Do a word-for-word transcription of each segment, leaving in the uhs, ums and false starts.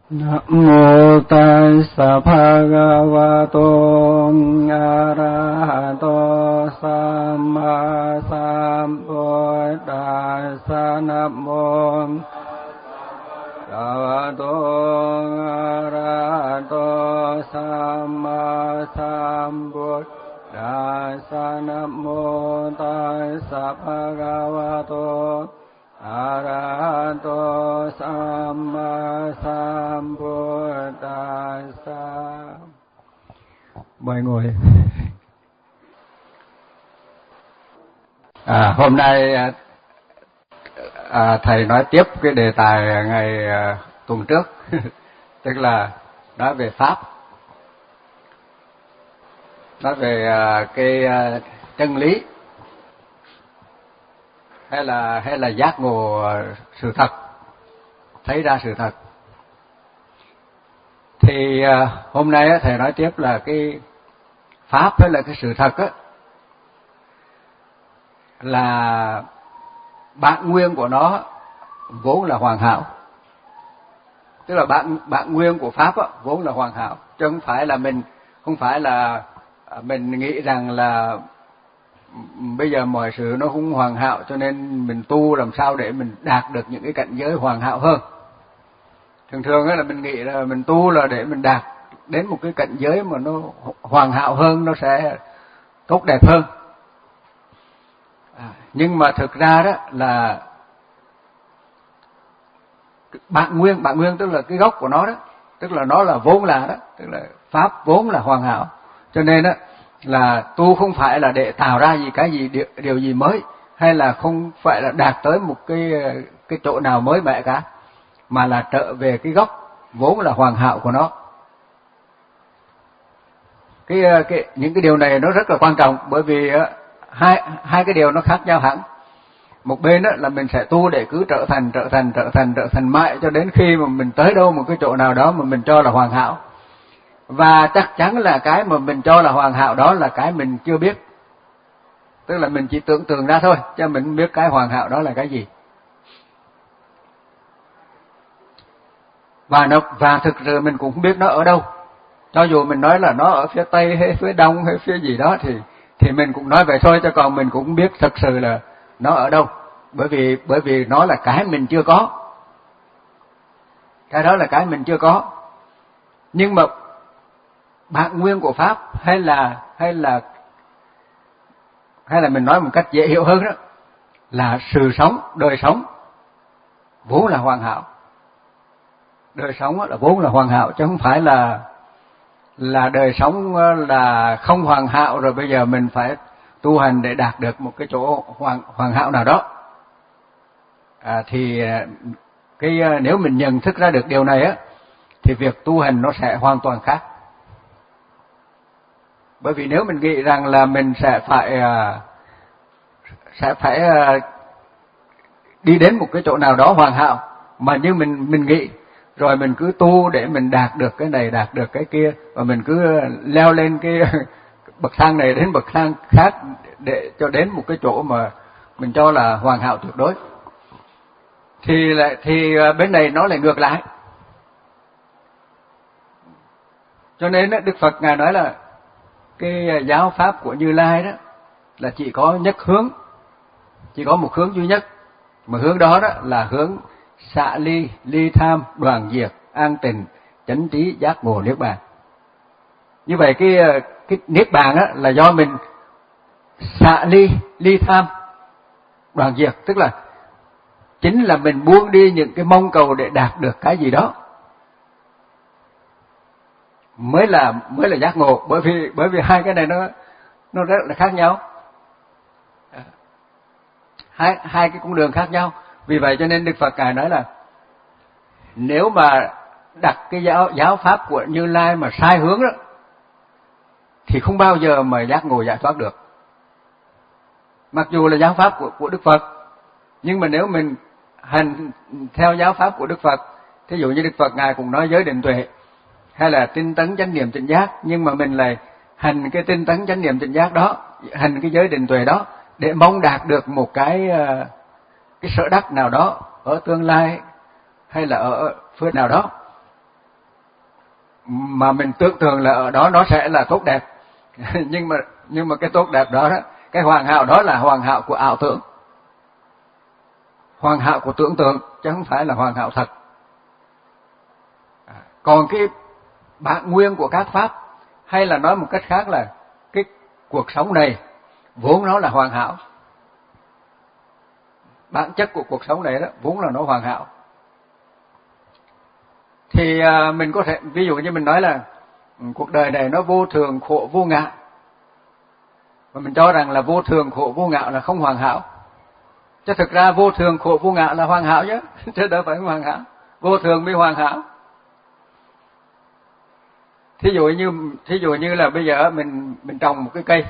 Nam mô Tassa Bhagavato Arahato Samma Sambuddhassa. Nam mô Bhagavato Arahato Samma Sambuddhassa. Nam mô Tassa Bhagavato Arahato Samma Sambuddhassa. Mời ngồi. À, hôm nay à, thầy nói tiếp cái đề tài ngày à, tuần trước, tức là nói về pháp, nói về à, cái à, chân lý hay là hay là giác ngộ sự thật, thấy ra sự thật. Thì à, hôm nay á, thầy nói tiếp là cái pháp hay là cái sự thật á, là bản nguyên của nó vốn là hoàn hảo. Tức là bản bản nguyên của pháp á, vốn là hoàn hảo, chứ không phải là mình không phải là mình nghĩ rằng là bây giờ mọi sự nó không hoàn hảo cho nên mình tu làm sao để mình đạt được những cái cảnh giới hoàn hảo hơn. Thường thường là mình nghĩ là mình tu là để mình đạt đến một cái cảnh giới mà nó hoàn hảo hơn, nó sẽ tốt đẹp hơn. À, nhưng mà thực ra đó là bản nguyên, bản nguyên tức là cái gốc của nó đó, tức là nó là vốn là đó, tức là pháp vốn là hoàn hảo. Cho nên đó là tu không phải là để tạo ra gì cái gì điều, điều gì mới, hay là không phải là đạt tới một cái cái chỗ nào mới mẻ cả, mà là trở về cái gốc vốn là hoàn hảo của nó. Cái cái những cái điều này nó rất là quan trọng, bởi vì hai hai cái điều nó khác nhau hẳn. Một bên đó là mình sẽ tu để cứ trở thành trở thành trở thành trở thành mãi cho đến khi mà mình tới đâu một cái chỗ nào đó mà mình cho là hoàn hảo. Và chắc chắn là cái mà mình cho là hoàn hảo đó là cái mình chưa biết. Tức là mình chỉ tưởng tượng ra thôi, chứ mình không biết cái hoàn hảo đó là cái gì. Và nó và thực sự mình cũng không biết nó ở đâu. Cho dù mình nói là nó ở phía Tây hay phía Đông hay phía gì đó thì thì mình cũng nói vậy thôi, chứ còn mình cũng không biết thực sự là nó ở đâu. Bởi vì bởi vì nó là cái mình chưa có. Cái đó là cái mình chưa có. Nhưng mà bản nguyên của pháp hay là hay là hay là mình nói một cách dễ hiểu hơn đó là sự sống, đời sống vốn là hoàn hảo. Đời sống là vốn là hoàn hảo, chứ không phải là là đời sống là không hoàn hảo rồi bây giờ mình phải tu hành để đạt được một cái chỗ hoàn hoàn hảo nào đó. À, thì cái nếu mình nhận thức ra được điều này á thì việc tu hành nó sẽ hoàn toàn khác. Bởi vì nếu mình nghĩ rằng là mình sẽ phải sẽ phải đi đến một cái chỗ nào đó hoàn hảo mà như mình mình nghĩ, rồi mình cứ tu để mình đạt được cái này, đạt được cái kia, và mình cứ leo lên cái bậc thang này đến bậc thang khác để cho đến một cái chỗ mà mình cho là hoàn hảo tuyệt đối, thì lại thì bên này nó lại ngược lại. Cho nên Đức Phật ngài nói là cái giáo pháp của Như Lai đó là chỉ có nhất hướng, chỉ có một hướng duy nhất, mà hướng đó đó là hướng xả ly, ly tham, đoạn diệt, an tịnh, chánh trí, giác ngộ, niết bàn. Như vậy cái cái niết bàn á là do mình xả ly, ly tham, đoạn diệt, tức là chính là mình buông đi những cái mong cầu để đạt được cái gì đó, mới là mới là giác ngộ. Bởi vì bởi vì hai cái này nó nó rất là khác nhau, hai hai cái con đường khác nhau. Vì vậy cho nên Đức Phật ngài nói là nếu mà đặt cái giáo giáo pháp của Như Lai mà sai hướng đó thì không bao giờ mà giác ngộ giải thoát được. Mặc dù là giáo pháp của của Đức Phật, nhưng mà nếu mình hành theo giáo pháp của Đức Phật, thí dụ như Đức Phật ngài cũng nói giới định tuệ hay là tinh tấn chánh niệm tỉnh giác, nhưng mà mình lại hành cái tinh tấn chánh niệm tỉnh giác đó, hành cái giới định tuệ đó để mong đạt được một cái cái sở đắc nào đó ở tương lai hay là ở phương nào đó, mà mình tưởng tượng là ở đó nó sẽ là tốt đẹp. nhưng mà nhưng mà cái tốt đẹp đó, đó cái hoàn hảo đó là hoàn hảo của ảo tưởng, hoàn hảo của tưởng tượng chứ không phải là hoàn hảo thật. Còn cái bản nguyên của các pháp, hay là nói một cách khác là cái cuộc sống này vốn nó là hoàn hảo. Bản chất của cuộc sống này đó vốn là nó hoàn hảo. Thì à, mình có thể ví dụ như mình nói là cuộc đời này nó vô thường khổ vô ngã, và mình cho rằng là vô thường khổ vô ngã là không hoàn hảo. Chứ thực ra vô thường khổ vô ngã là hoàn hảo chứ, chứ đâu phải hoàn hảo. Vô thường mới hoàn hảo. Thí dụ như thí dụ như là bây giờ mình mình trồng một cái cây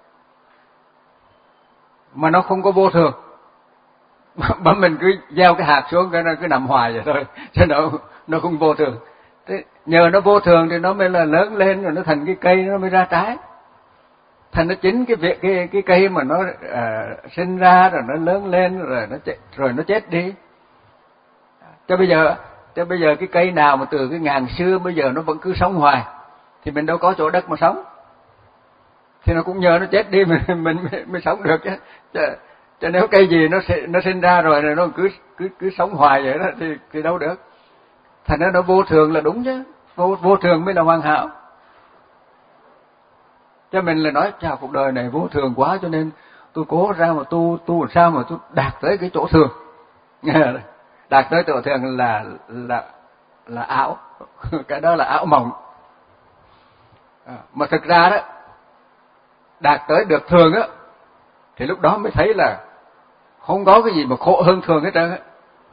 mà nó không có vô thường, mà mình cứ gieo cái hạt xuống cái nó cứ nằm hoài vậy thôi, chứ nó nó không vô thường. Thế nhờ nó vô thường thì nó mới là lớn lên, rồi nó thành cái cây, nó mới ra trái. Thành nó chính cái việc cái cái cây mà nó à, sinh ra rồi nó lớn lên rồi nó chết, rồi nó chết đi. Cho bây giờ cho bây giờ cái cây nào mà từ cái ngàn xưa bây giờ nó vẫn cứ sống hoài thì mình đâu có chỗ đất mà sống. Thì nó cũng nhờ nó chết đi mình mình mới, mới sống được chứ. chứ. Chứ nếu cây gì nó nó sinh ra rồi rồi nó cứ cứ cứ sống hoài vậy đó thì thì đâu được. Thành ra nó vô thường là đúng chứ, vô vô thường mới là hoàn hảo. Cho mình là nói chào cuộc đời này vô thường quá, cho nên tôi cố ra mà tu tu làm sao mà tôi đạt tới cái chỗ thường. Đạt tới chỗ thường là là là ảo, cái đó là ảo mộng. À, mà thực ra đó, đạt tới được thường á thì lúc đó mới thấy là không có cái gì mà khổ hơn thường hết trơn á.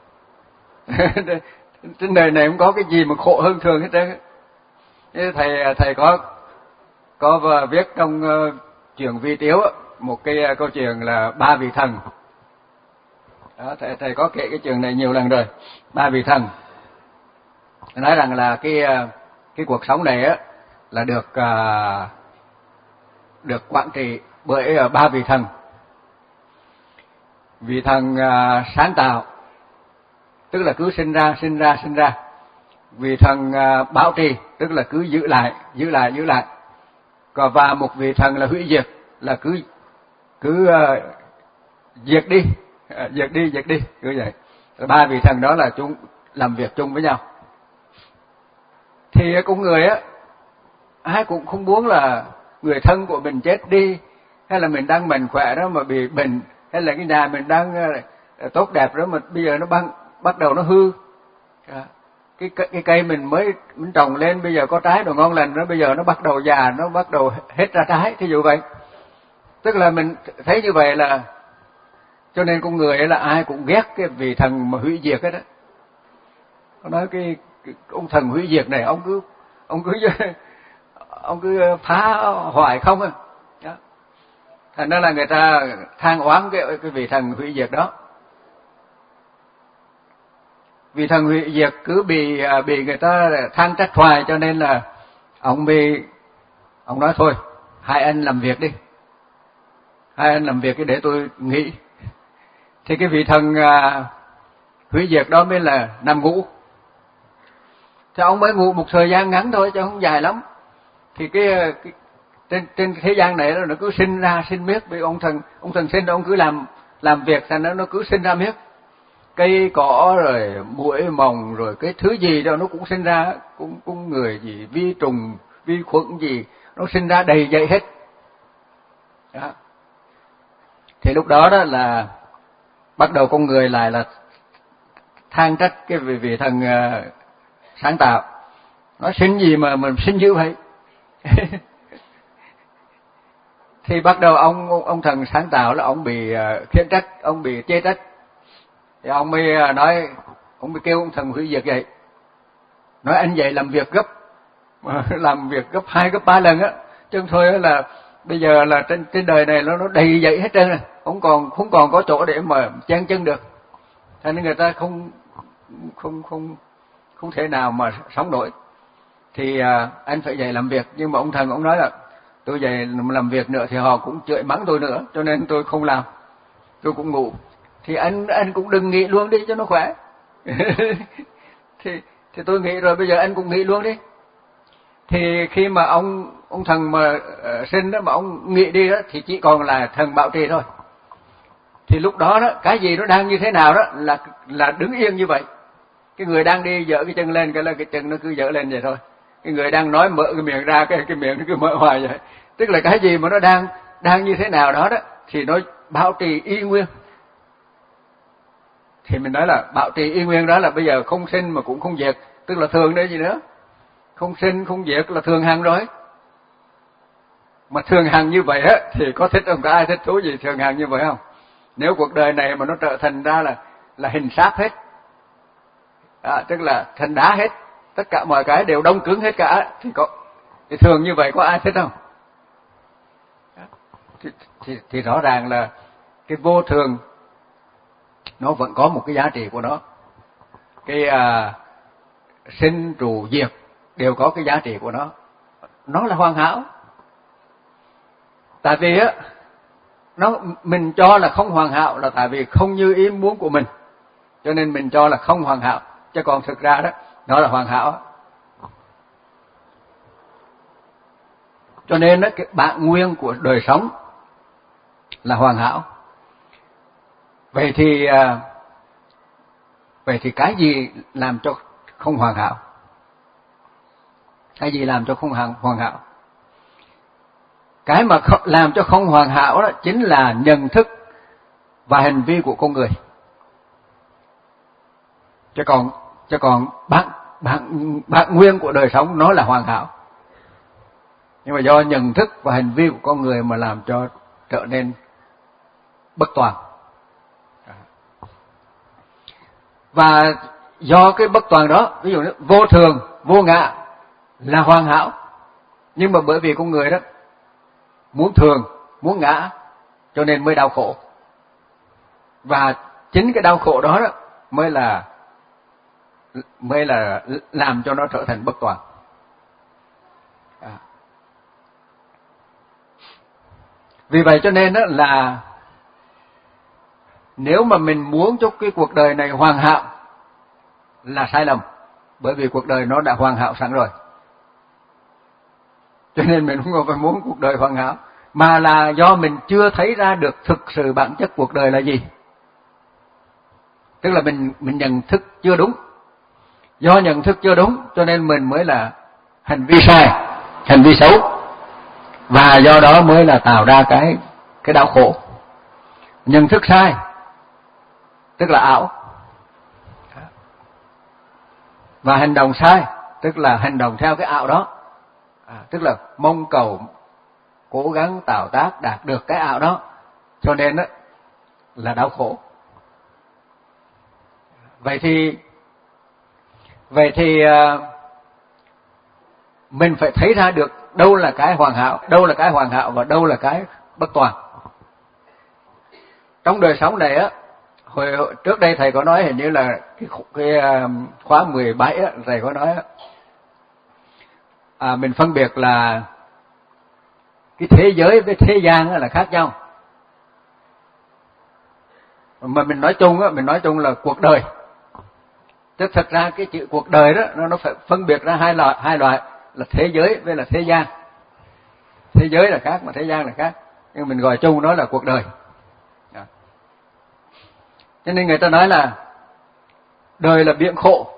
Trên đời này không có cái gì mà khổ hơn thường hết trơn á. Thầy thầy có có viết trong uh, chuyện Vi Tiếu á, một cái uh, câu chuyện là ba vị thần. Đó, thầy thầy có kể cái chuyện này nhiều lần rồi. Ba vị thần nói rằng là cái uh, cái cuộc sống này á là được uh, được quản trị bởi uh, ba vị thần. Vị thần uh, sáng tạo, tức là cứ sinh ra sinh ra sinh ra. Vị thần uh, bảo trì, tức là cứ giữ lại giữ lại giữ lại. Còn và một vị thần là hủy diệt, là cứ cứ uh, diệt đi uh, diệt đi diệt đi cứ vậy. Ba vị thần đó là chúng làm việc chung với nhau. Thì con người á, ai cũng không muốn là người thân của mình chết đi, hay là mình đang mạnh khỏe đó mà bị bệnh, hay là cái nhà mình đang uh, tốt đẹp đó mà bây giờ nó băng, bắt đầu nó hư. À, cái cái cây mình mới mình trồng lên bây giờ có trái đồ ngon lành, nó bây giờ nó bắt đầu già, nó bắt đầu hết ra trái, thí dụ vậy. Tức là mình thấy như vậy là cho nên con người ấy là ai cũng ghét cái vị thần mà hủy diệt hết đó. Nó nói cái, cái ông thần hủy diệt này ông cứ ông cứ ông cứ phá hoại không à. Đó. Thành ra là người ta than oán cái cái vị thần hủy diệt đó. Vì thần hủy diệt cứ bị bị người ta than trách hoài, cho nên là ông bị ông nói thôi hai anh làm việc đi, hai anh làm việc để tôi nghỉ. Thì cái vị thần à, hủy diệt đó mới là nằm ngủ. Thì ông mới ngủ một thời gian ngắn thôi chứ không dài lắm. Thì cái, cái trên trên thế gian này nó cứ sinh ra sinh miết, vì ông thần ông thần sinh ông cứ làm làm việc, thành nó nó cứ sinh ra miết. Cây cỏ rồi muỗi mồng rồi cái thứ gì đó nó cũng sinh ra, cũng cũng người gì vi trùng vi khuẩn gì nó sinh ra đầy dậy hết. Đó. Thì lúc đó đó là bắt đầu con người lại là than trách cái vị, vị thần uh, sáng tạo, nói sinh gì mà mình sinh dữ vậy. Thì bắt đầu ông ông, ông thần sáng tạo là ông bị uh, khiển trách, ông bị chê trách. Thì ông mới nói, ông mới kêu ông thần hủy diệt vậy, nói anh vậy làm việc gấp, làm việc gấp hai gấp ba lần á, chứ không thôi là bây giờ là trên trên đời này nó nó đầy dậy hết trơn rồi, không còn không còn có chỗ để mà chen chân được, cho nên người ta không không không không thể nào mà sống nổi. Thì à, anh phải dậy làm việc, nhưng mà ông thần ông nói là tôi dậy làm việc nữa thì họ cũng chửi mắng tôi nữa, cho nên tôi không làm, tôi cũng ngủ. Thì anh anh cũng đừng nghỉ luôn đi cho nó khỏe. thì thì tôi nghĩ rồi bây giờ anh cũng nghỉ luôn đi. thì khi mà ông ông thần mà uh, sinh đó mà ông nghĩ đi đó thì chỉ còn là thần bảo trì thôi. Thì lúc đó đó cái gì nó đang như thế nào đó là là đứng yên như vậy. Cái người đang đi dỡ cái chân lên cái là cái chân nó cứ dỡ lên vậy thôi. Cái người đang nói mở cái miệng ra cái cái miệng nó cứ mở hoài vậy. Tức là cái gì mà nó đang đang như thế nào đó đó thì nó bảo trì y nguyên. Thì mình nói là bảo trì y nguyên đó là bây giờ không sinh mà cũng không diệt, tức là thường đấy gì nữa. Không sinh không diệt là thường hằng rồi. Mà thường hằng như vậy á thì có thích không? Có ai thích thú gì thường hằng như vậy không? Nếu cuộc đời này mà nó trở thành ra là là hình sáp hết, à, tức là thành đá hết, tất cả mọi cái đều đông cứng hết cả, thì có thì thường như vậy có ai thích không? Thì, thì, thì rõ ràng là cái vô thường nó vẫn có một cái giá trị của nó. Cái à, sinh trụ diệt đều có cái giá trị của nó. Nó là hoàn hảo. Tại vì á nó mình cho là không hoàn hảo là tại vì không như ý muốn của mình, cho nên mình cho là không hoàn hảo, chứ còn thực ra đó nó là hoàn hảo. Cho nên đó, cái bản nguyên của đời sống là hoàn hảo. Vậy thì à, vậy thì cái gì làm cho không hoàn hảo? Cái gì làm cho không hoàn hảo? Cái mà làm cho không hoàn hảo đó chính là nhận thức và hành vi của con người. Chứ còn chứ còn bản bản bản nguyên của đời sống nó là hoàn hảo. Nhưng mà do nhận thức và hành vi của con người mà làm cho trở nên bất toàn. Và do cái bất toàn đó, ví dụ như vô thường, vô ngã là hoàn hảo, nhưng mà bởi vì con người đó muốn thường, muốn ngã, cho nên mới đau khổ. Và chính cái đau khổ đó, đó mới là mới là làm cho nó trở thành bất toàn. À. Vì vậy cho nên đó là nếu mà mình muốn cho cái cuộc đời này hoàn hảo là sai lầm, bởi vì cuộc đời nó đã hoàn hảo sẵn rồi. Cho nên mình không phải muốn cuộc đời hoàn hảo, mà là do mình chưa thấy ra được thực sự bản chất cuộc đời là gì. Tức là mình mình nhận thức chưa đúng. Do nhận thức chưa đúng cho nên mình mới là hành vi sai, hành vi xấu, và do đó mới là tạo ra cái cái đau khổ. Nhận thức sai tức là ảo, và hành động sai tức là hành động theo cái ảo đó, à, tức là mong cầu cố gắng tạo tác đạt được cái ảo đó, cho nên đó là đau khổ. Vậy thì vậy thì mình phải thấy ra được đâu là cái hoàn hảo, đâu là cái hoàn hảo và đâu là cái bất toàn. Trong đời sống này á, hồi, hồi trước đây thầy có nói, hình như là cái, cái khóa mười bảy á, thầy có nói á, à, mình phân biệt là cái thế giới với thế gian á là khác nhau. Mà mình nói chung á, mình nói chung là cuộc đời. Chứ thật ra cái chữ cuộc đời đó nó nó phải phân biệt ra hai loại, hai loại là thế giới với là thế gian. Thế giới là khác mà thế gian là khác, nhưng mình gọi chung nó là cuộc đời. Đó. Cho nên người ta nói là đời là biển khổ,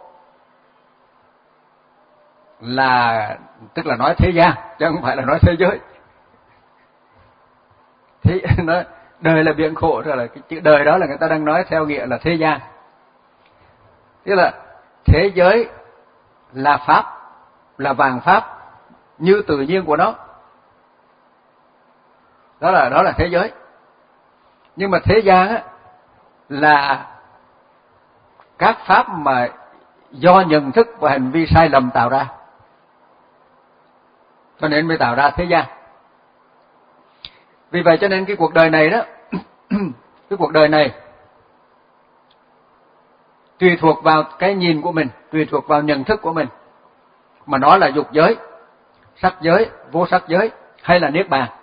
là tức là nói thế gian chứ không phải là nói thế giới. Thế nói đời là biển khổ, rồi là cái chữ đời đó là người ta đang nói theo nghĩa là thế gian. Tức là thế giới là pháp, là vạn pháp như tự nhiên của nó. Đó là đó là thế giới. Nhưng mà thế gian á là các pháp mà do nhận thức và hành vi sai lầm tạo ra, cho nên mới tạo ra thế gian. Vì vậy cho nên cái cuộc đời này đó cái cuộc đời này tùy thuộc vào cái nhìn của mình, tùy thuộc vào nhận thức của mình, mà nó là dục giới, sắc giới, vô sắc giới hay là niết bàn.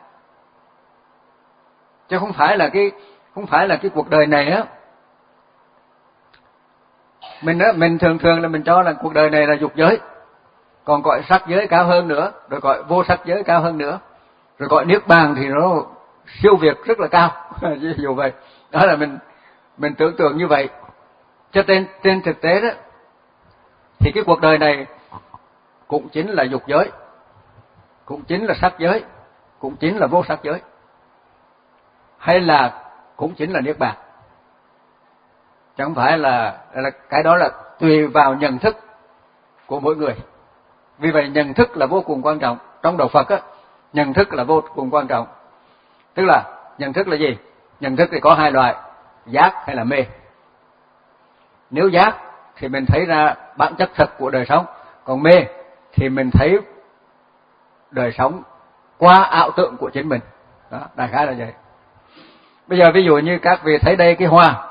Chứ không phải là cái không phải là cái cuộc đời này á, mình á mình thường thường là mình cho là cuộc đời này là dục giới, còn cõi sắc giới cao hơn nữa, rồi cõi vô sắc giới cao hơn nữa, rồi cõi niết bàn thì nó siêu việt rất là cao. Ví dụ vậy, đó là mình mình tưởng tượng như vậy. Cho nên trên thực tế đó thì cái cuộc đời này cũng chính là dục giới, cũng chính là sắc giới, cũng chính là vô sắc giới, hay là cũng chính là niết bàn. Chẳng phải là, là cái đó là tùy vào nhận thức của mỗi người. Vì vậy nhận thức là vô cùng quan trọng. Trong đạo Phật á, nhận thức là vô cùng quan trọng. Tức là nhận thức là gì? Nhận thức thì có hai loại, giác hay là mê. Nếu giác thì mình thấy ra bản chất thật của đời sống, còn mê thì mình thấy đời sống qua ảo tưởng của chính mình. Đó, đại khái là vậy. Bây giờ ví dụ như các vị thấy đây cái hoa,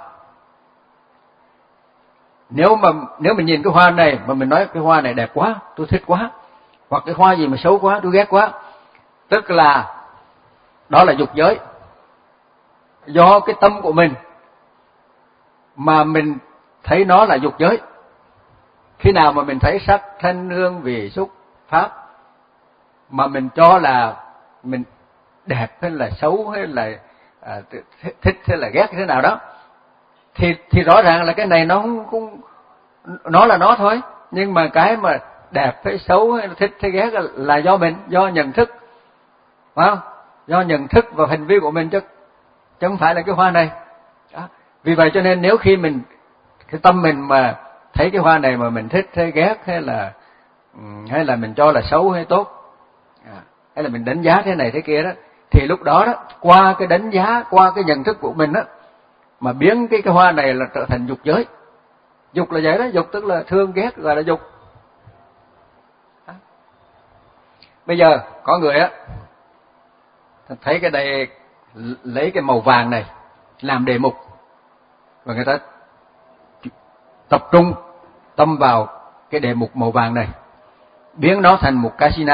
nếu mà nếu mình nhìn cái hoa này mà mình nói cái hoa này đẹp quá, tôi thích quá, hoặc cái hoa gì mà xấu quá, tôi ghét quá, tức là đó là dục giới. Do cái tâm của mình mà mình thấy nó là dục giới. Khi nào mà mình thấy sắc thanh hương vị xúc pháp mà mình cho là mình đẹp hay là xấu hay là à, thích hay là ghét thế nào đó, thì thì rõ ràng là cái này nó không, không nó là nó thôi, nhưng mà cái mà đẹp hay xấu hay là thích hay ghét là do mình, do nhận thức, phải không? Do nhận thức và hành vi của mình chứ chứ không phải là cái hoa này. Đó. Vì vậy cho nên nếu khi mình cái tâm mình mà thấy cái hoa này mà mình thích hay ghét hay là hay là mình cho là xấu hay tốt, à, hay là mình đánh giá thế này thế kia đó, thì lúc đó đó qua cái đánh giá, qua cái nhận thức của mình đó mà biến cái cái hoa này là trở thành dục giới. Dục là vậy đó, dục tức là thương ghét, gọi là dục. Đó. Bây giờ có người á thấy cái đây, lấy cái màu vàng này làm đề mục và người ta tập trung tâm vào cái đề mục màu vàng này, biến nó thành một casino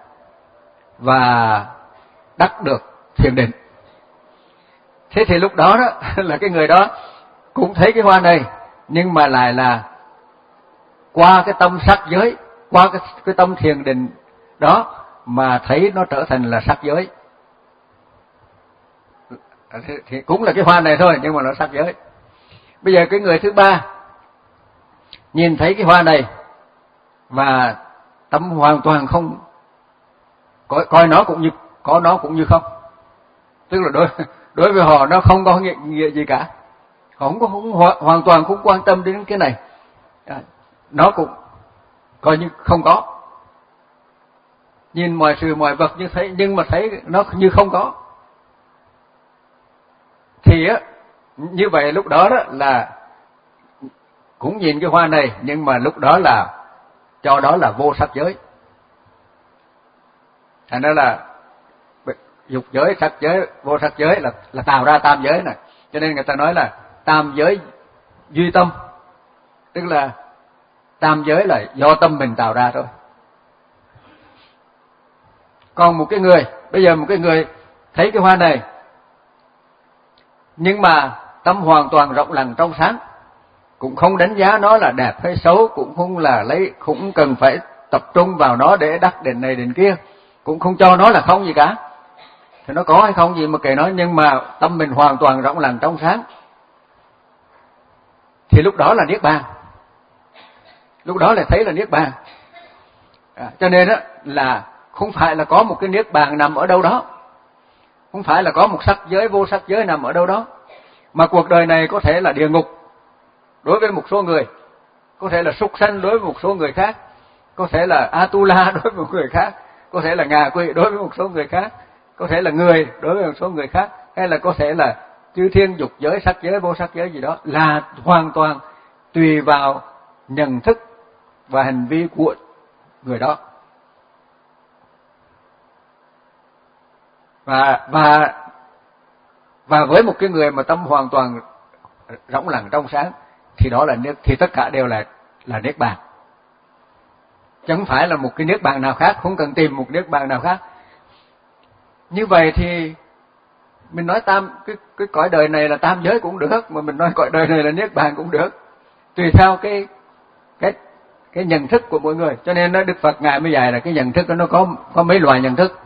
và đắc được thiền định. Thế thì lúc đó đó là cái người đó cũng thấy cái hoa này, nhưng mà lại là qua cái tâm sắc giới, qua cái, cái tâm thiền định đó mà thấy nó trở thành là sắc giới. Thì cũng là cái hoa này thôi, nhưng mà nó sắc giới. Bây giờ cái người thứ ba nhìn thấy cái hoa này và tâm hoàn toàn không coi, coi nó cũng như có nó cũng như không, tức là đối đối với họ nó không có nghĩa, nghĩa gì cả, họ không có không, hoàn toàn không quan tâm đến cái này, à, nó cũng coi như không có, nhìn mọi sự mọi vật như thấy nhưng mà thấy nó như không có. Thì á như vậy lúc đó đó là cũng nhìn cái hoa này, nhưng mà lúc đó là cho đó là vô sắc giới. Thành ra là dục giới, sắc giới, vô sắc giới là là tạo ra tam giới này. Cho nên người ta nói là tam giới duy tâm, tức là tam giới là do tâm mình tạo ra thôi. Còn một cái người, bây giờ một cái người thấy cái hoa này nhưng mà tâm hoàn toàn rộng lặng trong sáng, cũng không đánh giá nó là đẹp hay xấu, cũng không là lấy, cũng cần phải tập trung vào nó để đắc định này định kia, cũng không cho nó là không gì cả, thì nó có hay không gì mà kệ nó, nhưng mà tâm mình hoàn toàn rộng lặng trong sáng, thì lúc đó là niết bàn, lúc đó là thấy là niết bàn. À, cho nên đó là không phải là có một cái niết bàn nằm ở đâu đó, không phải là có một sắc giới vô sắc giới nằm ở đâu đó, mà cuộc đời này có thể là địa ngục đối với một số người, có thể là súc sanh đối với một số người khác, có thể là Atula đối với một người khác, có thể là ngạ quỷ đối với một số người khác, có thể là người đối với một số người khác, hay là có thể là chư thiên dục giới, sắc giới, vô sắc giới gì đó, là hoàn toàn tùy vào nhận thức và hành vi của người đó. Và và và với một cái người mà tâm hoàn toàn rỗng lặng trong sáng thì đó là niết, thì tất cả đều là là niết bàn. Chẳng phải là một cái niết bàn nào khác, không cần tìm một niết bàn nào khác. Như vậy thì mình nói tam cái cái cõi đời này là tam giới cũng được, mà mình nói cõi đời này là niết bàn cũng được, tùy theo cái cái cái nhận thức của mỗi người. Cho nên Đức Phật ngài mới dạy là cái nhận thức đó nó có có mấy loại nhận thức.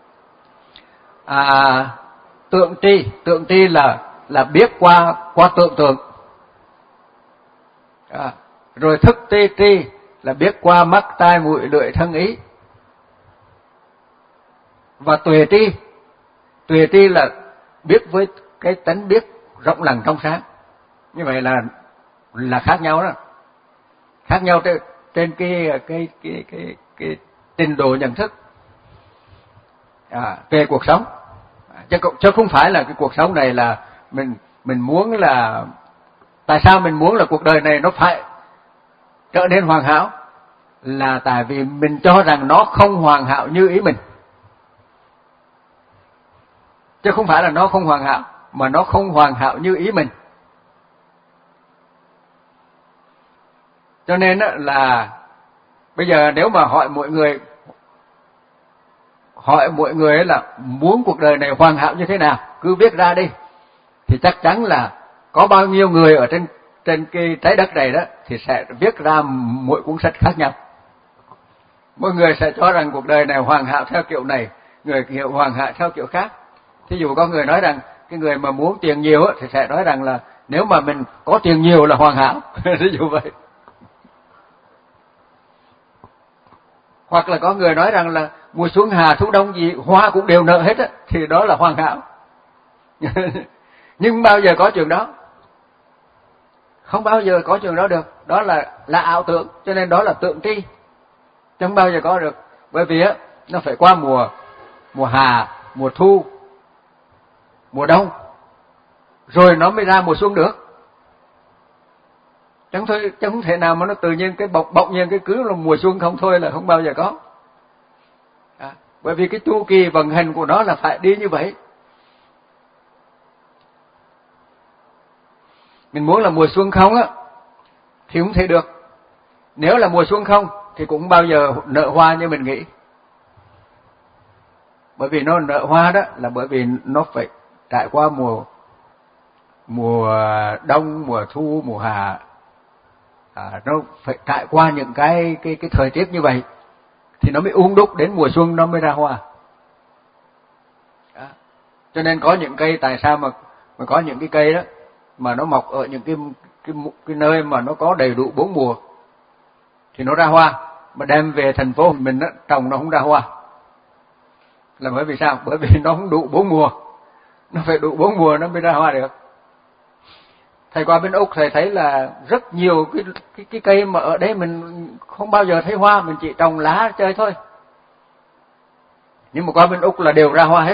À, tượng tri, tượng tri là là biết qua qua tưởng tượng. À, rồi thức tri tri là biết qua mắt tai mũi lưỡi thân ý. Và tuệ tri, tuệ tri là biết với cái tánh biết rộng lặng trong sáng. Như vậy là là khác nhau đó, khác nhau trên trên cái cái cái cái cái trình độ nhận thức à, về cuộc sống. Chứ chứ không phải là cái cuộc sống này là mình mình muốn là tại sao mình muốn là cuộc đời này nó phải trở nên hoàn hảo, là tại vì mình cho rằng nó không hoàn hảo như ý mình. Chứ không phải là nó không hoàn hảo, mà nó không hoàn hảo như ý mình. Cho nên là bây giờ nếu mà hỏi mọi người hỏi mọi người là muốn cuộc đời này hoàn hảo như thế nào, cứ viết ra đi, thì chắc chắn là có bao nhiêu người ở trên trên cái trái đất này đó thì sẽ viết ra mỗi cuốn sách khác nhau. Mỗi người sẽ cho rằng cuộc đời này hoàn hảo theo kiểu này, người kiểu hoàn hảo theo kiểu khác. Thí dụ có người nói rằng cái người mà muốn tiền nhiều thì sẽ nói rằng là nếu mà mình có tiền nhiều là hoàn hảo. Ví dụ vậy. Hoặc là có người nói rằng là mùa xuân hạ thu đông gì hoa cũng đều nở hết á, thì đó là hoàn hảo. Nhưng bao giờ có chuyện đó? Không bao giờ có chuyện đó được. Đó là là ảo tưởng, cho nên đó là tượng tri. Chẳng bao giờ có được. Bởi vì á nó phải qua mùa mùa hạ, mùa thu, mùa đông, rồi nó mới ra mùa xuân được. Chẳng thôi, chẳng không thể nào mà nó tự nhiên cái bỗng bỗng nhiên cái cứ là mùa xuân không thôi là không bao giờ có. À, bởi vì cái chu kỳ vận hành của nó là phải đi như vậy. Mình muốn là mùa xuân không á thì không thể được. Nếu là mùa xuân không thì cũng không bao giờ nở hoa như mình nghĩ. Bởi vì nó nở hoa đó là bởi vì nó phải trải qua mùa mùa đông, mùa thu, mùa hạ. À, nó phải trải qua những cái cái cái thời tiết như vậy thì nó mới ung đúc đến mùa xuân nó mới ra hoa. À, cho nên có những cây, tại sao mà mà có những cái cây đó mà nó mọc ở những cái cái cái nơi mà nó có đầy đủ bốn mùa thì nó ra hoa, mà đem về thành phố mình đó, trồng nó không ra hoa. Là bởi vì sao? Bởi vì nó không đủ bốn mùa, nó phải đủ bốn mùa nó mới ra hoa được. Thầy qua bên Úc thầy thấy là rất nhiều cái cái cái cây mà ở đây mình không bao giờ thấy hoa, mình chỉ trồng lá chơi thôi. Nhưng mà qua bên Úc là đều ra hoa hết.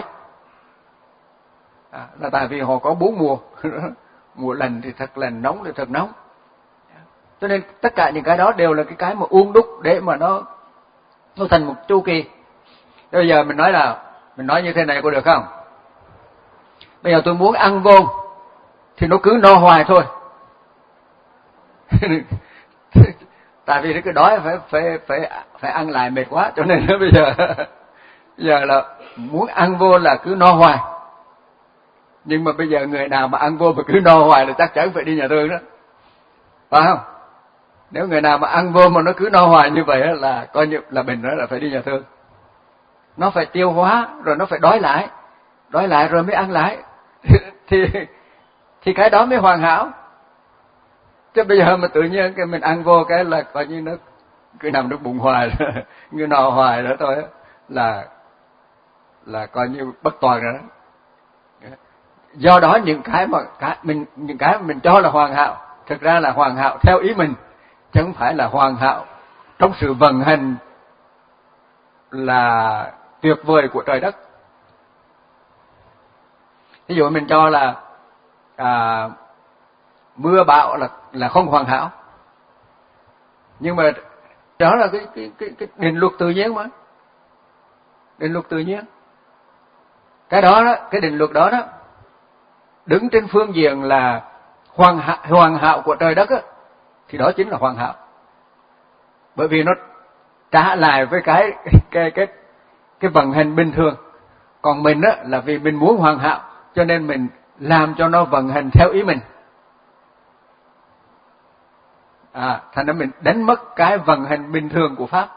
À, là tại vì họ có bốn mùa. Mùa lạnh thì thật lạnh, nóng thì thật nóng. Cho nên tất cả những cái đó đều là cái cái mà uốn đúc để mà nó nó thành một chu kỳ. Bây giờ mình nói là mình nói như thế này có được không? Bây giờ tôi muốn ăn vô thì nó cứ no hoài thôi. Tại vì cái đói phải phải phải phải ăn lại mệt quá, cho nên bây giờ bây giờ là muốn ăn vô là cứ no hoài. Nhưng mà bây giờ người nào mà ăn vô mà cứ no hoài là chắc chắn phải đi nhà thương đó, phải không? Nếu người nào mà ăn vô mà nó cứ no hoài như vậy là coi như là mình nói là phải đi nhà thương. Nó phải tiêu hóa rồi nó phải đói lại, đói lại rồi mới ăn lại. thì thì cái đó mới hoàn hảo. Chứ bây giờ mà tự nhiên cái mình ăn vô cái là coi như nó cứ nằm trong bụng hoài rồi, như no hoài đó thôi, là là coi như bất toàn rồi đó. Do đó những cái mà cái mình những cái mà mình cho là hoàn hảo thực ra là hoàn hảo theo ý mình, chứ không phải là hoàn hảo trong sự vận hành là tuyệt vời của trời đất. Ví dụ mình cho là à, mưa bão là là không hoàn hảo, nhưng mà đó là cái cái cái, cái định luật tự nhiên mà, định luật tự nhiên. Cái đó đó, cái định luật đó đó đứng trên phương diện là hoàn hảo, hoàn hảo của trời đất á, thì đó chính là hoàn hảo. Bởi vì nó trả lại với cái cái cái cái vận hành bình thường. Còn mình á là vì mình muốn hoàn hảo cho nên mình làm cho nó vận hành theo ý mình. À, thành ra mình đánh mất cái vận hành bình thường của Pháp.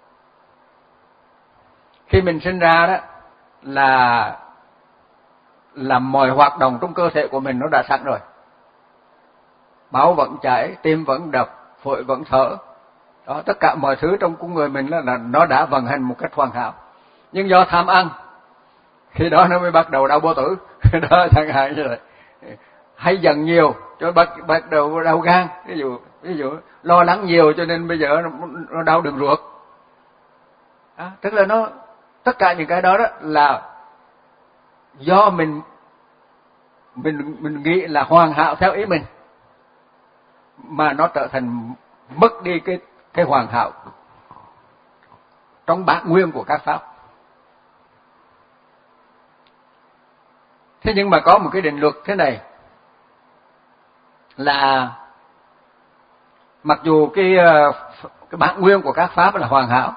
Khi mình sinh ra đó là là mọi hoạt động trong cơ thể của mình nó đã sẵn rồi. Máu vẫn chảy, tim vẫn đập, phổi vẫn thở. Đó, tất cả mọi thứ trong con người mình là, là nó đã vận hành một cách hoàn hảo. Nhưng do tham ăn, khi đó nó mới bắt đầu đau bao tử. Đó, chẳng hạn như vậy. Hay giận nhiều cho bắt bắt đầu đau gan, ví dụ ví dụ lo lắng nhiều cho nên bây giờ nó, nó đau đường ruột. À, tức là nó tất cả những cái đó đó là do mình mình mình nghĩ là hoàn hảo theo ý mình, mà nó trở thành mất đi cái cái hoàn hảo trong bản nguyên của các pháp. Thế nhưng mà có một cái định luật thế này là mặc dù cái cái bản nguyên của các pháp là hoàn hảo,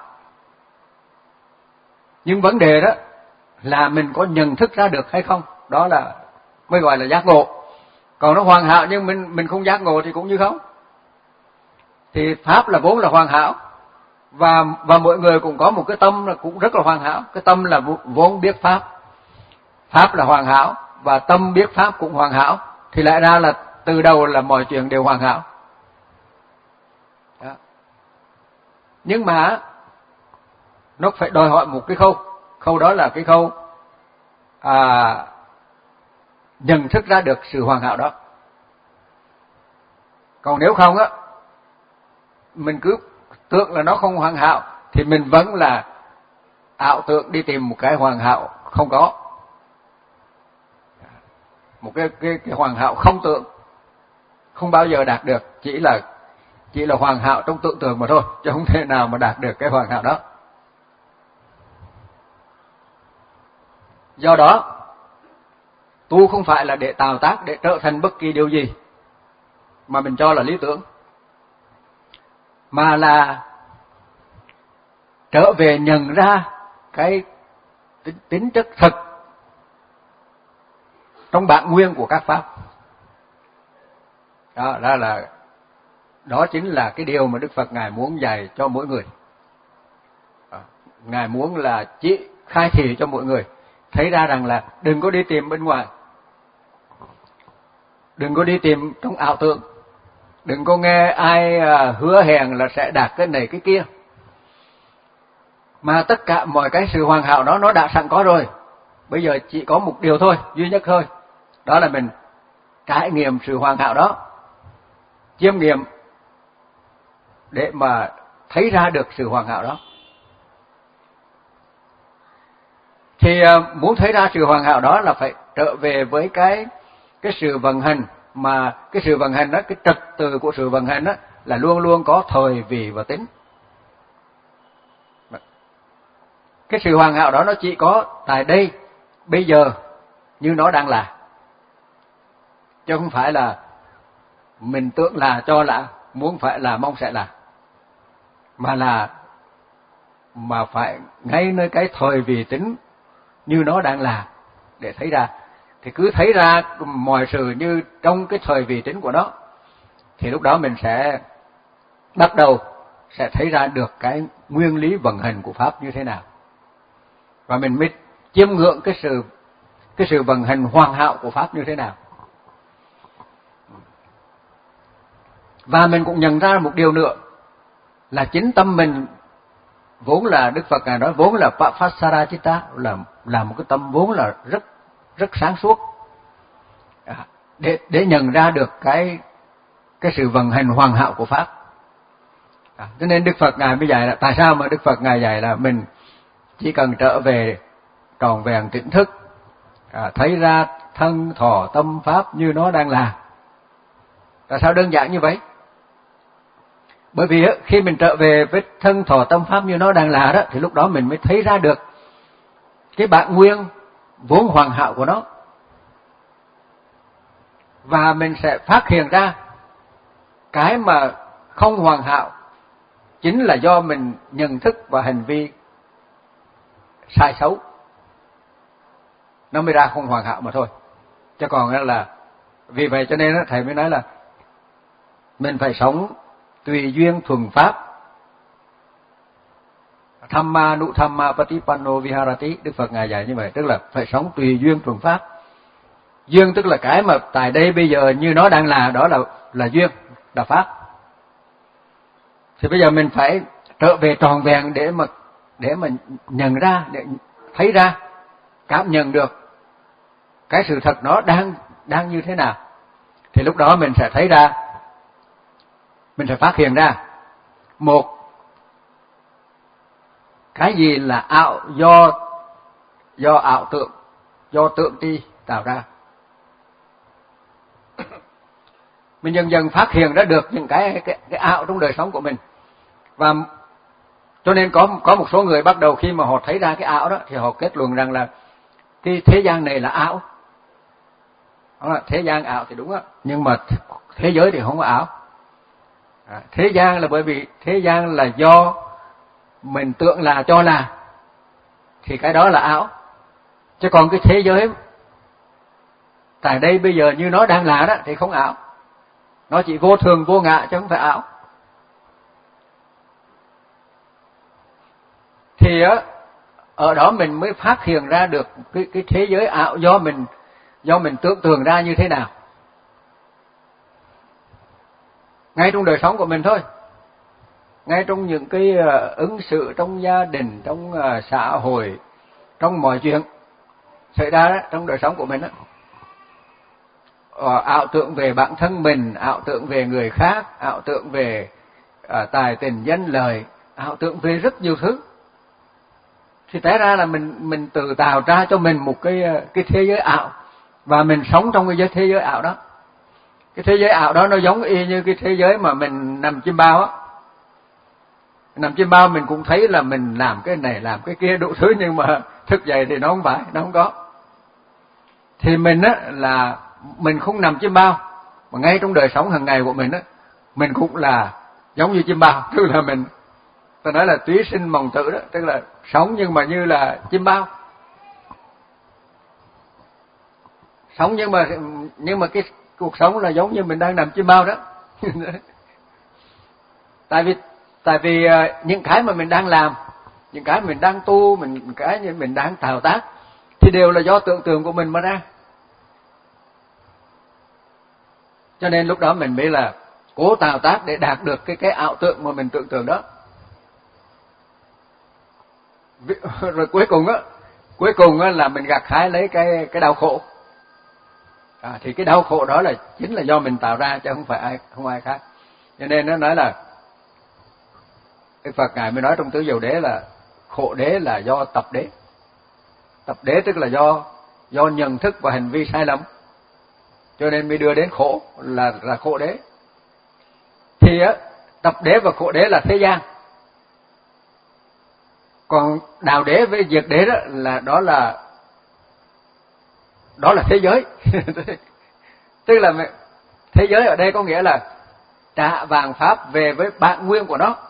nhưng vấn đề đó là mình có nhận thức ra được hay không, đó là mới gọi là giác ngộ. Còn nó hoàn hảo nhưng mình mình không giác ngộ thì cũng như không. Thì pháp là vốn là hoàn hảo, và và mỗi người cũng có một cái tâm là cũng rất là hoàn hảo. Cái tâm là vốn biết pháp, pháp là hoàn hảo và tâm biết pháp cũng hoàn hảo, thì lại ra là từ đầu là mọi chuyện đều hoàn hảo. Đó. Nhưng mà nó phải đòi hỏi một cái khâu, khâu đó là cái khâu à, nhận thức ra được sự hoàn hảo đó. Còn nếu không á, mình cứ tưởng là nó không hoàn hảo thì mình vẫn là ảo tưởng đi tìm một cái hoàn hảo không có, một cái cái, cái hoàn hảo không tưởng, không bao giờ đạt được, chỉ là chỉ là hoàn hảo trong tưởng tượng mà thôi, chứ không thể nào mà đạt được cái hoàn hảo đó. Do đó tu không phải là để tạo tác, để trở thành bất kỳ điều gì mà mình cho là lý tưởng, mà là trở về nhận ra cái tính, tính chất thật trong bản nguyên của các pháp. Đó, đó là đó chính là cái điều mà Đức Phật Ngài muốn dạy cho mỗi người. Đó, Ngài muốn là chỉ khai thị cho mỗi người thấy ra rằng là đừng có đi tìm bên ngoài, đừng có đi tìm trong ảo tưởng, đừng có nghe ai hứa hẹn là sẽ đạt cái này cái kia, mà tất cả mọi cái sự hoàn hảo đó nó đã sẵn có rồi. Bây giờ chỉ có một điều thôi, duy nhất thôi, đó là mình trải nghiệm sự hoàn hảo đó, chiêm nghiệm để mà thấy ra được sự hoàn hảo đó. Thì muốn thấy ra sự hoàn hảo đó là phải trở về với cái cái sự vận hành, mà cái sự vận hành đó, cái trật tự của sự vận hành đó là luôn luôn có thời vị và tính. Cái sự hoàn hảo đó nó chỉ có tại đây bây giờ như nó đang là, chứ không phải là mình tưởng là, cho là, muốn phải là, mong sẽ là, mà là mà phải ngay nơi cái thời vị tính như nó đang là để thấy ra. Thì cứ thấy ra mọi sự như trong cái thời vị tính của nó, thì lúc đó mình sẽ bắt đầu sẽ thấy ra được cái nguyên lý vận hành của pháp như thế nào, và mình mới chiêm ngưỡng cái sự cái sự vận hành hoàn hảo của pháp như thế nào. Và mình cũng nhận ra một điều nữa là chính tâm mình vốn là, Đức Phật Ngài nói vốn là Papasara Chitta, là là một cái tâm vốn là rất rất sáng suốt, à, để để nhận ra được cái cái sự vận hành hoàn hảo của pháp. À, cho nên Đức Phật Ngài mới dạy là tại sao mà Đức Phật Ngài dạy là mình chỉ cần trở về tròn vẹn tỉnh thức, à, thấy ra thân thọ tâm pháp như nó đang là. Tại sao đơn giản như vậy? Bởi vì khi mình trở về với thân thọ tâm pháp như nó đang là đó, thì lúc đó mình mới thấy ra được cái bản nguyên vốn hoàn hảo của nó, và mình sẽ phát hiện ra cái mà không hoàn hảo chính là do mình nhận thức và hành vi sai xấu, nó mới ra không hoàn hảo mà thôi. Chứ còn là vì vậy cho nên thầy mới nói là mình phải sống tùy duyên thuần pháp. Thamma nu thamma patipanno viharati, Đức Phật ngài dạy như vậy, tức là phải sống tùy duyên thuần pháp. Duyên tức là cái mà tại đây bây giờ như nó đang là, đó là là duyên, là pháp. Thì bây giờ mình phải trở về tròn vẹn để mà để mà nhận ra, để thấy ra, cảm nhận được cái sự thật nó đang đang như thế nào. Thì lúc đó mình sẽ thấy ra, mình sẽ phát hiện ra một cái gì là ảo do do ảo tượng, do tượng tri tạo ra. Mình dần dần phát hiện ra được những cái cái, cái ảo trong đời sống của mình. Và cho nên có có một số người bắt đầu khi mà họ thấy ra cái ảo đó thì họ kết luận rằng là cái thế gian này là ảo. Đó là thế gian ảo thì đúng á, nhưng mà thế giới thì không có ảo. À, thế gian là bởi vì thế gian là do mình tưởng là cho là, thì cái đó là ảo. Chứ còn cái thế giới tại đây bây giờ như nó đang là đó thì không ảo. Nó chỉ vô thường vô ngã chứ không phải ảo. Thì á, ở đó mình mới phát hiện ra được cái cái thế giới ảo do mình do mình tưởng tượng ra như thế nào. Ngay trong đời sống của mình thôi. Ngay trong những cái ứng xử trong gia đình, trong xã hội, trong mọi chuyện xảy ra đó, trong đời sống của mình đó. Ảo tưởng về bản thân mình, ảo tưởng về người khác, ảo tưởng về à, tài tình danh lợi, ảo tưởng về rất nhiều thứ. Thì té ra là mình mình tự tạo ra cho mình một cái cái thế giới ảo, và mình sống trong cái thế giới ảo đó. Cái thế giới ảo đó nó giống y như cái thế giới mà mình nằm chim bao á. Nằm chim bao mình cũng thấy là mình làm cái này làm cái kia đủ thứ, nhưng mà thức dậy thì nó không phải, nó không có. Thì mình á là mình không nằm chim bao, mà ngay trong đời sống hàng ngày của mình á, mình cũng là giống như chim bao, tức là mình, ta nói là túy sinh mồng tử đó, tức là sống nhưng mà như là chim bao. Sống nhưng mà nhưng mà cái cuộc sống là giống như mình đang nằm chim bao đó. tại vì tại vì những cái mà mình đang làm, những cái mình đang tu, mình những cái như mình đang tạo tác thì đều là do tưởng tượng của mình mà ra. Cho nên lúc đó mình mới là cố tạo tác để đạt được cái cái ảo tượng mà mình tưởng tượng đó. Rồi cuối cùng á, cuối cùng á là mình gặt hái lấy cái cái đau khổ. À, thì cái đau khổ đó là chính là do mình tạo ra chứ không phải ai không ai khác. Cho nên nó nói là Đức Phật ngài mới nói trong Tứ Dầu Đế là khổ đế là do tập đế. Tập đế tức là do do nhận thức và hành vi sai lầm, cho nên mới đưa đến khổ, là là khổ đế. Thì á, tập đế và khổ đế là thế gian. Còn đạo đế với diệt đế đó là đó là đó là thế giới. Tức là thế giới ở đây có nghĩa là trả vàng pháp về với bản nguyên của nó,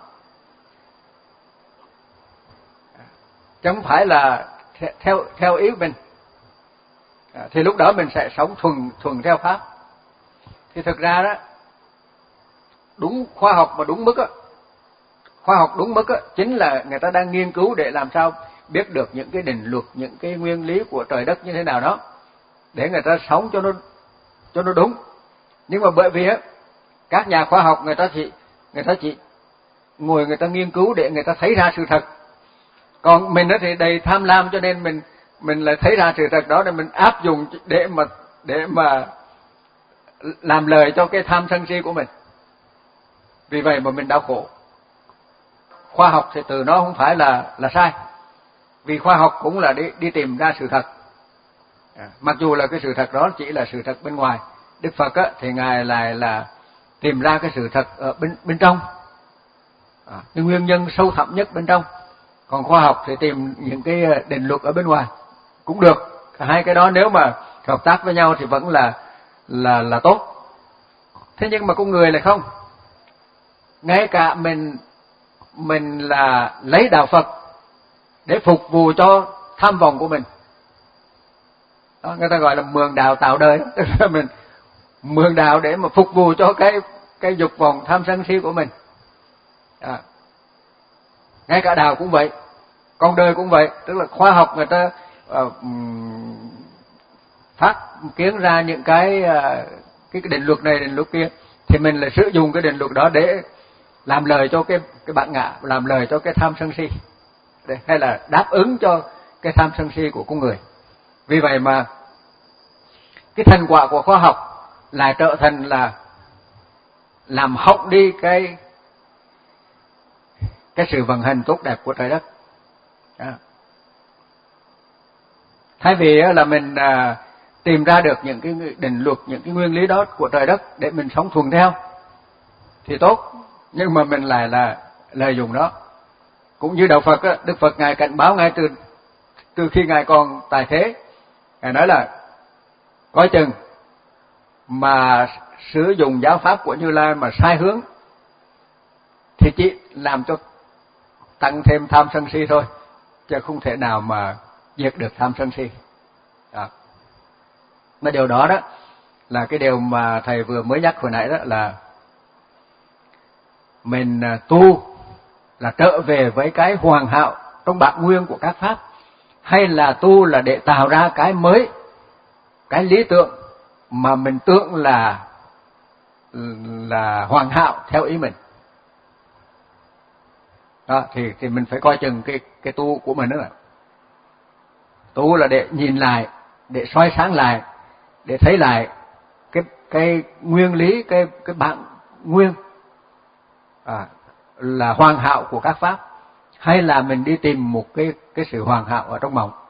chứ không phải là theo theo ý mình. À, thì lúc đó mình sẽ sống thuần thuần theo pháp. Thì thực ra đó, đúng khoa học mà đúng mức á, khoa học đúng mức á, chính là người ta đang nghiên cứu để làm sao biết được những cái định luật, những cái nguyên lý của trời đất như thế nào đó, để người ta sống cho nó cho nó đúng. Nhưng mà bởi vì á, các nhà khoa học người ta chỉ người ta chỉ ngồi người ta nghiên cứu để người ta thấy ra sự thật. Còn mình á thì đầy tham lam, cho nên mình mình lại thấy ra sự thật đó để mình áp dụng để mà để mà làm lời cho cái tham sân si của mình. Vì vậy mà mình đau khổ. Khoa học thì từ nó không phải là là sai, vì khoa học cũng là đi đi tìm ra sự thật. À, mặc dù là cái sự thật đó chỉ là sự thật bên ngoài, Đức Phật á, thì ngài lại là tìm ra cái sự thật ở bên bên trong, à, cái nguyên nhân sâu thẳm nhất bên trong. Còn khoa học thì tìm những cái định luật ở bên ngoài cũng được. Hai cái đó nếu mà hợp tác với nhau thì vẫn là là là tốt. Thế nhưng mà con người lại không. Ngay cả mình mình là lấy đạo Phật để phục vụ cho tham vọng của mình. Đó, người ta gọi là mượn đạo tạo đời, tức là mình mượn đạo để mà phục vụ cho cái cái dục vọng tham sân si của mình. À. Ngay cả đạo cũng vậy, con đời cũng vậy, tức là khoa học người ta uh, phát kiến ra những cái uh, cái định luật này định luật kia, thì mình lại sử dụng cái định luật đó để làm lời cho cái cái bản ngã, làm lời cho cái tham sân si, để, hay là đáp ứng cho cái tham sân si của con người. Vì vậy mà cái thành quả của khoa học lại trở thành là làm hỏng đi cái cái sự vận hành tốt đẹp của trời đất. À. Thay vì là mình à, tìm ra được những cái định luật, những cái nguyên lý đó của trời đất để mình sống thuận theo thì tốt, nhưng mà mình lại là lợi dụng đó. Cũng như đạo Phật á, Đức Phật ngài cảnh báo ngay từ từ khi ngài còn tại thế, ngài nói là coi chừng mà sử dụng giáo pháp của Như Lai mà sai hướng thì chỉ làm cho tăng thêm tham sân si thôi, chứ không thể nào mà diệt được tham sân si. Đó. Mà điều đó đó là cái điều mà thầy vừa mới nhắc hồi nãy, đó là mình tu là trở về với cái hoàn hảo trong bản nguyên của các pháp, hay là tu là để tạo ra cái mới, cái lý tưởng mà mình tưởng là là hoàn hảo theo ý mình. Đó, thì thì mình phải coi chừng cái cái tu của mình nữa. Tu là để nhìn lại, để soi sáng lại, để thấy lại cái cái nguyên lý, cái cái bản nguyên à, là hoàn hảo của các pháp, hay là mình đi tìm một cái cái sự hoàn hảo ở trong mộng.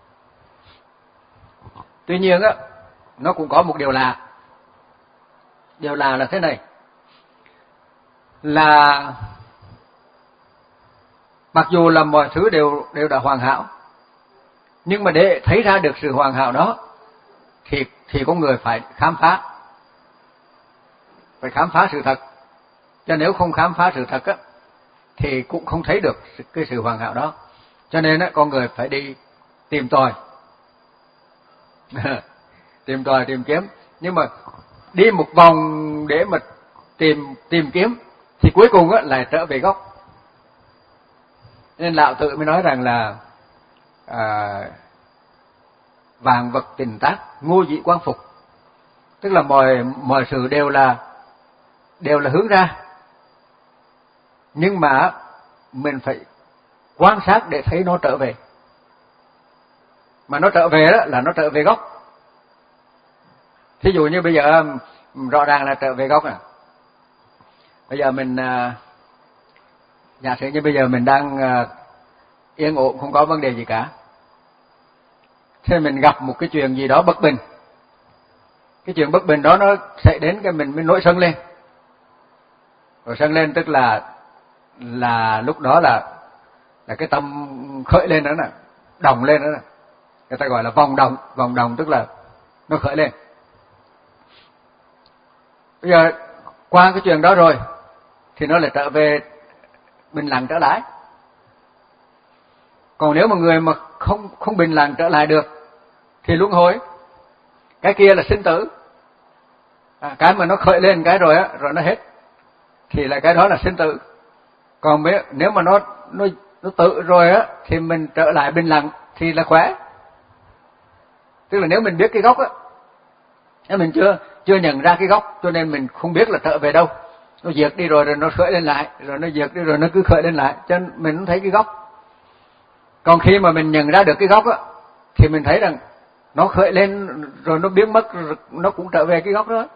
Tuy nhiên á, nó cũng có một điều lạ. Điều lạ là thế này, là mặc dù là mọi thứ đều đều đã hoàn hảo, nhưng mà để thấy ra được sự hoàn hảo đó thì thì con người phải khám phá, phải khám phá sự thật. Cho nếu không khám phá sự thật á thì cũng không thấy được cái sự hoàn hảo đó. Cho nên á, con người phải đi tìm tòi, tìm tòi tìm kiếm. Nhưng mà đi một vòng để mà tìm tìm kiếm thì cuối cùng á lại trở về gốc. Nên Lão Tử mới nói rằng là à, vạn vật tình tác, ngô dị quang phục, tức là mọi mọi sự đều là đều là hướng ra, nhưng mà mình phải quan sát để thấy nó trở về. Mà nó trở về đó là nó trở về gốc. Thí dụ như bây giờ rõ ràng là trở về gốc à. Bây giờ mình giả sử như bây giờ mình đang yên ổn, không có vấn đề gì cả. Thế mình gặp một cái chuyện gì đó bất bình. Cái chuyện bất bình đó nó xảy đến cái mình mới nổi sân lên. Rồi sân lên tức là là lúc đó là là cái tâm khởi lên đó nè, đồng lên đó nè. Người ta gọi là vòng đồng, vòng đồng tức là nó khởi lên. Bây giờ qua cái chuyện đó rồi thì nó lại trở về bình lặng trở lại. Còn nếu mà người mà không không bình lặng trở lại được thì luân hồi. Cái kia là sinh tử. À, cái mà nó khởi lên cái rồi á, rồi nó hết thì là cái đó là sinh tử. Còn nếu mà nó nó nó tự rồi á thì mình trở lại bình lặng thì là khỏe. Tức là nếu mình biết cái gốc á, nếu mình chưa chưa nhận ra cái gốc cho nên mình không biết là trở về đâu. Nó diệt đi rồi rồi nó khởi lên lại, rồi nó diệt đi rồi nó cứ khởi lên lại, cho nên mình không thấy cái gốc. Còn khi mà mình nhận ra được cái gốc á thì mình thấy rằng nó khởi lên rồi nó biến mất, nó cũng trở về cái gốc đó.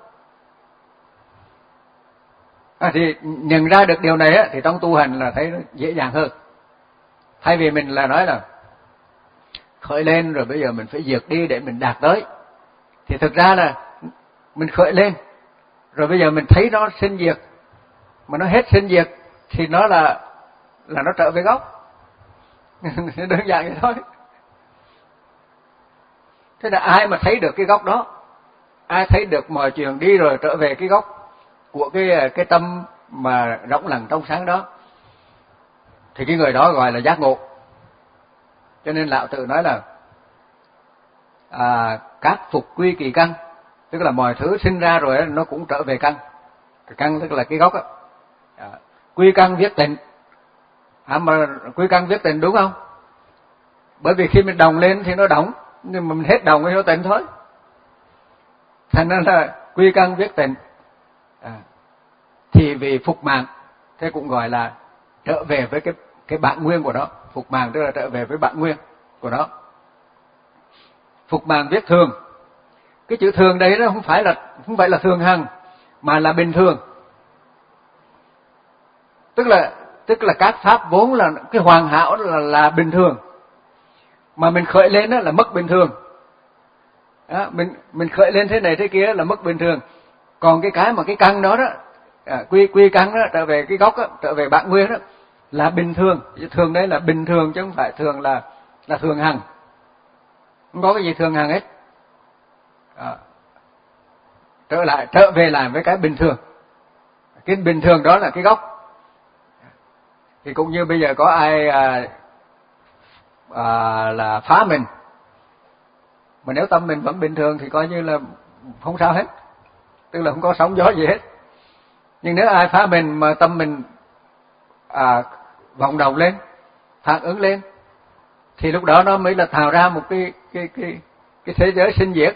À, thì nhận ra được điều này á thì trong tu hành là thấy nó dễ dàng hơn. Thay vì mình là nói là khởi lên rồi bây giờ mình phải diệt đi để mình đạt tới, thì thực ra là mình khởi lên rồi bây giờ mình thấy nó sinh diệt, mà nó hết sinh diệt thì nó là là nó trở về gốc. Đơn giản vậy thôi. Thế là ai mà thấy được cái gốc đó, ai thấy được mọi chuyện đi rồi trở về cái gốc của cái cái tâm mà rỗng lặng trong sáng đó, thì cái người đó gọi là giác ngộ. Cho nên Lão Tử nói là à, các phục quy kỳ căn, tức là mọi thứ sinh ra rồi nó cũng trở về căn. Cái căn tức là cái gốc á. À, quy căn viết tịnh. À, mà quy căn viết tịnh đúng không? Bởi vì khi mình đồng lên thì nó đóng, nhưng mà mình hết đồng thì nó tịnh thôi. Thành ra là quy căn viết tịnh. À, thì vì phục mạng, thế cũng gọi là trở về với cái cái bản nguyên của nó. Phục mạng tức là trở về với bản nguyên của nó. Phục mạng viết thường. Cái chữ thường đấy nó không phải là không phải là thường hằng, mà là bình thường. Tức là tức là các pháp vốn là cái hoàn hảo là là bình thường, mà mình khởi lên đó là mất bình thường. Đó, mình mình khởi lên thế này thế kia là mất bình thường. Còn cái cái mà cái căn đó đó, à, quy quy căn đó trở về cái gốc đó, trở về bản nguyên đó là bình thường. Thường đấy là bình thường chứ không phải thường là là thường hằng. Không có cái gì thường hằng hết. À, trở lại trở về lại với cái bình thường. Cái bình thường đó là cái gốc. Thì cũng như bây giờ có ai à, à, là phá mình, mà nếu tâm mình vẫn bình thường thì coi như là không sao hết, tức là không có sóng gió gì hết. Nhưng nếu ai phá mình mà tâm mình à, vọng động lên, phản ứng lên, thì lúc đó nó mới là tạo ra một cái cái cái cái thế giới sinh diệt.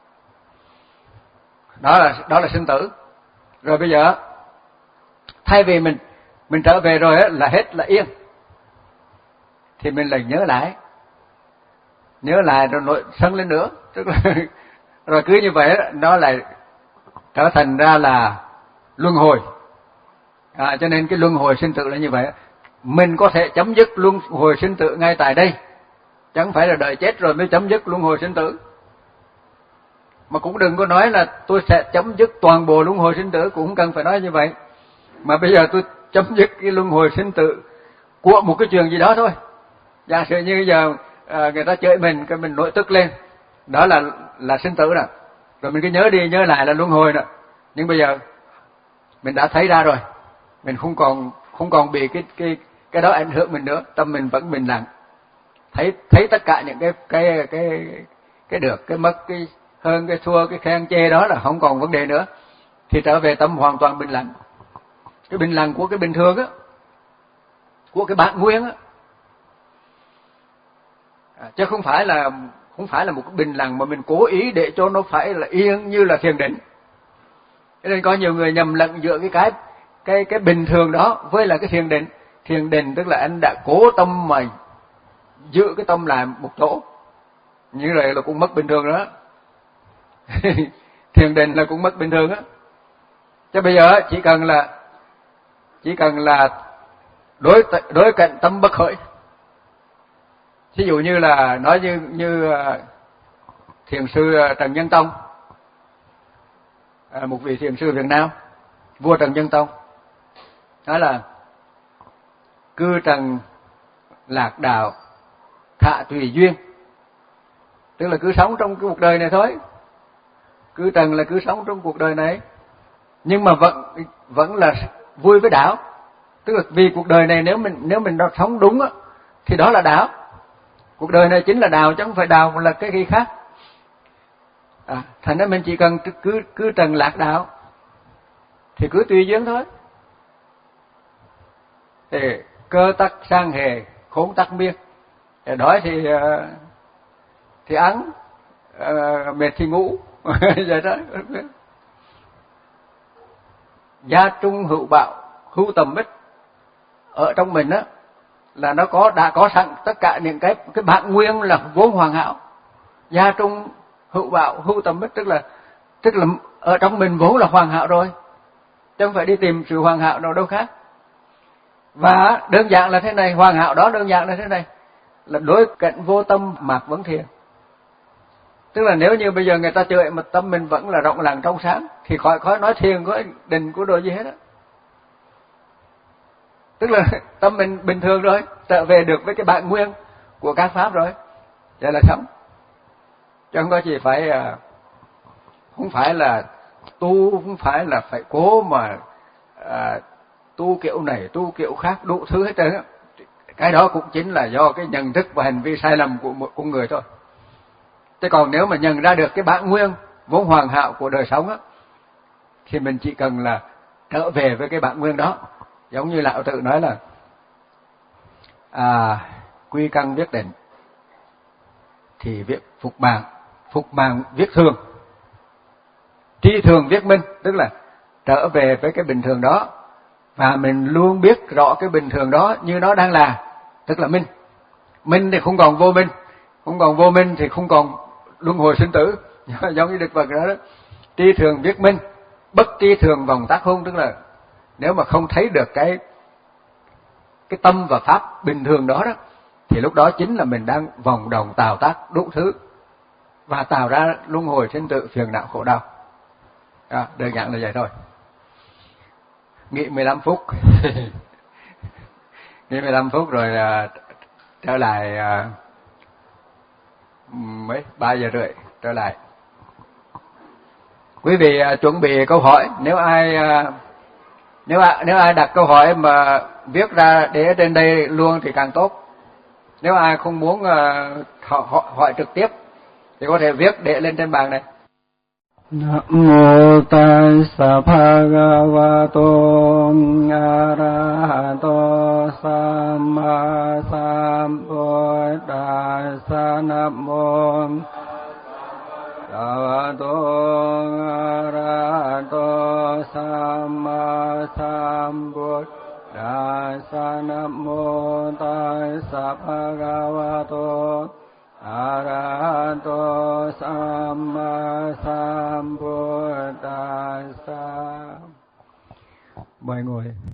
Đó là đó là sinh tử. Rồi bây giờ thay vì mình mình trở về rồi á là hết là yên, thì mình lại nhớ lại, nhớ lại rồi nổi sân lên nữa, tức là rồi cứ như vậy nó lại trở thành ra là luân hồi. À, cho nên cái luân hồi sinh tử là như vậy. Mình có thể chấm dứt luân hồi sinh tử ngay tại đây, chẳng phải là đợi chết rồi mới chấm dứt luân hồi sinh tử. Mà cũng đừng có nói là tôi sẽ chấm dứt toàn bộ luân hồi sinh tử, cũng không cần phải nói như vậy. Mà bây giờ tôi chấm dứt cái luân hồi sinh tử của một cái chuyện gì đó thôi. Giả sử như giờ à, người ta chửi mình, cái mình nổi tức lên, đó là là sinh tử nè. Rồi mình cứ nhớ đi nhớ lại là luân hồi nè. Nhưng bây giờ mình đã thấy ra rồi, mình không còn không còn bị cái cái cái đó ảnh hưởng mình nữa, tâm mình vẫn bình lặng. Thấy thấy tất cả những cái cái cái cái được, cái mất, cái hơn, cái thua, cái khen chê đó là không còn vấn đề nữa, thì trở về tâm hoàn toàn bình lặng. Cái bình lặng của cái bình thường á, của cái bản nguyên á, à, chứ không phải là không phải là một cái bình lặng mà mình cố ý để cho nó phải là yên như là thiền định. Cho nên có nhiều người nhầm lẫn giữa cái cái cái cái bình thường đó với là cái thiền định. Thiền định tức là anh đã cố tâm mà giữ cái tâm lại một chỗ, như vậy là cũng mất bình thường đó. Thiền định là cũng mất bình thường á. Chứ bây giờ chỉ cần là chỉ cần là đối đối cận tâm bất khởi. Ví dụ như là nói như như thiền sư Trần Nhân Tông, một vị thiền sư Việt Nam, vua Trần Nhân Tông, nói là cư trần lạc đạo thạ tùy duyên, tức là cứ sống trong cái cuộc đời này thôi. Cư trần là cứ sống trong cuộc đời này, nhưng mà vẫn vẫn là vui với đạo. Tức là vì cuộc đời này nếu mình nếu mình đó sống đúng á, thì đó là đạo. Cuộc đời này chính là đạo chứ không phải đạo là cái gì khác. À, thành ra mình chỉ cần cứ cứ trần lạc đạo thì cứ tùy duyên thôi. Thì cơ tắc sang hề, khốn tắc miên. Thì đói thì thì ăn, mệt thì ngủ, vậy đó. Gia trung hữu bạo, hữu tầm bích. Ở trong mình á là nó có đã có sẵn tất cả những cái cái bản nguyên là vốn hoàn hảo. Gia trung hữu bạo, hữu tầm bích, tức là tức là ở trong mình vốn là hoàn hảo rồi, chứ không phải đi tìm sự hoàn hảo đâu đâu khác. Và đơn giản là thế này, hoàn hảo đó đơn giản là thế này, là đối cận vô tâm mạc vấn thiền. Tức là nếu như bây giờ người ta chửi mà tâm mình vẫn là rộng lặng trong sáng, thì khỏi khỏi nói thiền, khỏi định của đồ gì hết á. Tức là tâm mình bình thường rồi, trở về được với cái bản nguyên của các pháp rồi, vậy là xong. Chứ không có gì phải, không phải là tu, không phải là phải cố mà à, tu kiểu này, tu kiểu khác, đủ thứ hết trơn á. Cái đó cũng chính là do cái nhận thức và hành vi sai lầm của một con người thôi. Thế còn nếu mà nhận ra được cái bản nguyên vốn hoàn hảo của đời sống á, thì mình chỉ cần là trở về với cái bản nguyên đó, Giống như Lão Tử nói là à, quy căn viết định thì viết phục mạng, phục mạng viết thường, tri thường viết minh, tức là trở về với cái bình thường đó và mình luôn biết rõ cái bình thường đó như nó đang là, tức là minh. Minh thì không còn vô minh, không còn vô minh thì không còn luân hồi sinh tử, giống như Đức Phật đó, đó. Tri thường viết minh, bất tri thường vòng tác hung, tức là nếu mà không thấy được cái cái tâm và pháp bình thường đó đó thì lúc đó chính là mình đang vòng đồng tạo tác đủ thứ và tạo ra luân hồi sinh tử, phiền não khổ đau. À, đơn giản là vậy thôi. Nghỉ mười lăm phút. Nghỉ mười lăm phút rồi uh, trở lại uh, mấy ba giờ rưỡi trở lại. Quý vị uh, chuẩn bị câu hỏi, nếu ai uh, nếu ai, nếu ai đặt câu hỏi mà viết ra để trên đây luôn thì càng tốt. Nếu ai không muốn uh, hỏi, hỏi trực tiếp thì có thể viết để lên trên bàn này. Nam mô Tassa Bhagavato Arahato Samma Sambuddhassa. Nam mô Bhagavato Arahato Samma Sambuddhassa. Nam mô Tassa Bhagavato Arahato Samma Sambuddhassa. Mời ngồi.